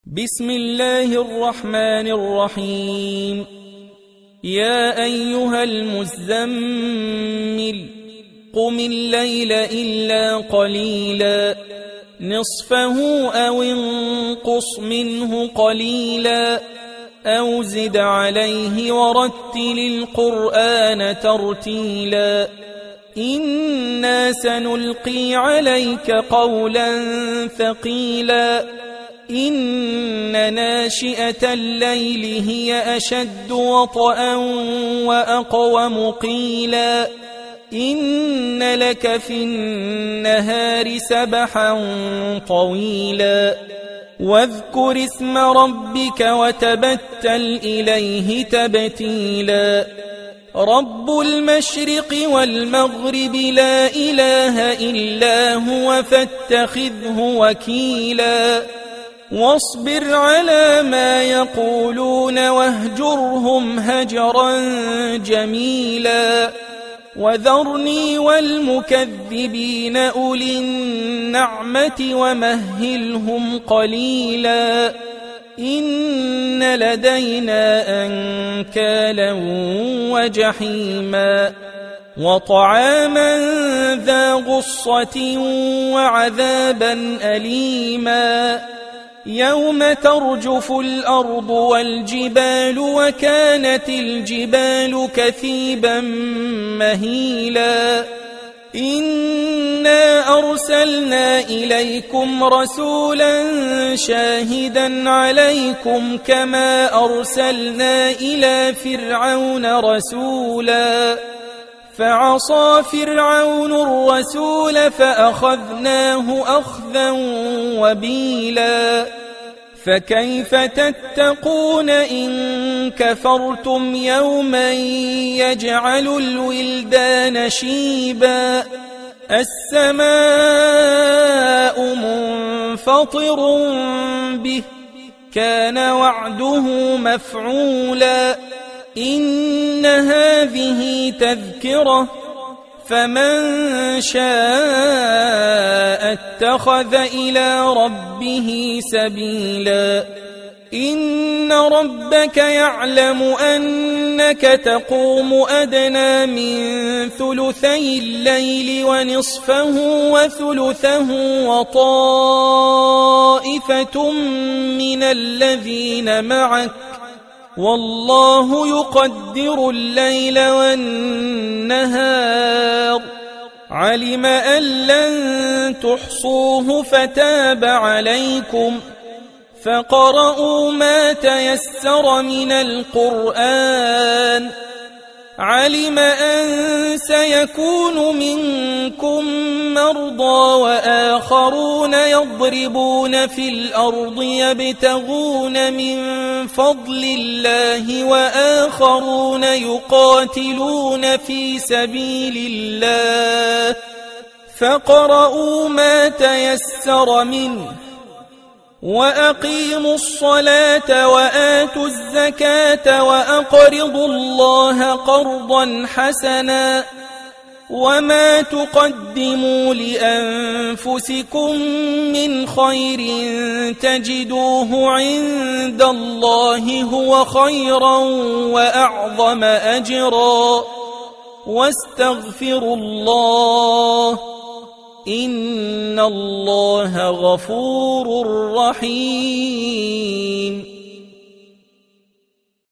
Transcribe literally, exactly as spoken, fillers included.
بسم الله الرحمن الرحيم. يا أيها المزمل قم الليل إلا قليلا نصفه أو انقص منه قليلا أو زد عليه ورتل القرآن ترتيلا إنا سنلقي عليك قولا ثقيلا إن ناشئة الليل هي أشد وطئا وأقوم قيلا إن لك في النهار سبحا طويلا واذكر اسم ربك وتبتل إليه تبتيلا رب المشرق والمغرب لا إله إلا هو فاتخذه وكيلا واصبر على ما يقولون واهجرهم هجرا جميلا وذرني والمكذبين أولي النعمة ومهلهم قليلا إن لدينا أنكالا وجحيما وطعاما ذا غصة وعذابا أليما يوم ترجف الأرض والجبال وكانت الجبال كثيبا مهيلا إنا أرسلنا إليكم رسولا شاهدا عليكم كما أرسلنا إلى فرعون رسولا فعصى فرعون الرسول فأخذناه أخذا وبيلا فكيف تتقون إن كفرتم يوما يجعل الولدان شيبا السماء منفطر به كان وعده مفعولا إن هذه تذكرة فمن شاء اتخذ إلى ربه سبيلا إن ربك يعلم أنك تقوم أدنى من ثلثي الليل ونصفه وثلثه وطائفة من الذين معك والله يقدر الليل والنهار علم أن لن تحصوه فتاب عليكم فقرؤوا ما تيسر من القرآن علم أن سيكون منكم مرضى وآخرون يضربون في الأرض يبتغون من فضل الله وآخرون يقاتلون في سبيل الله فقرؤوا ما تيسر منه وأقيموا الصلاة وآتوا الزكاة وأقرضوا الله قرضا حسنا وما تقدموا لأنفسكم من خير تجدوه عند الله هو خيرا وأعظم أجرا واستغفروا الله إن الله غفور رحيم.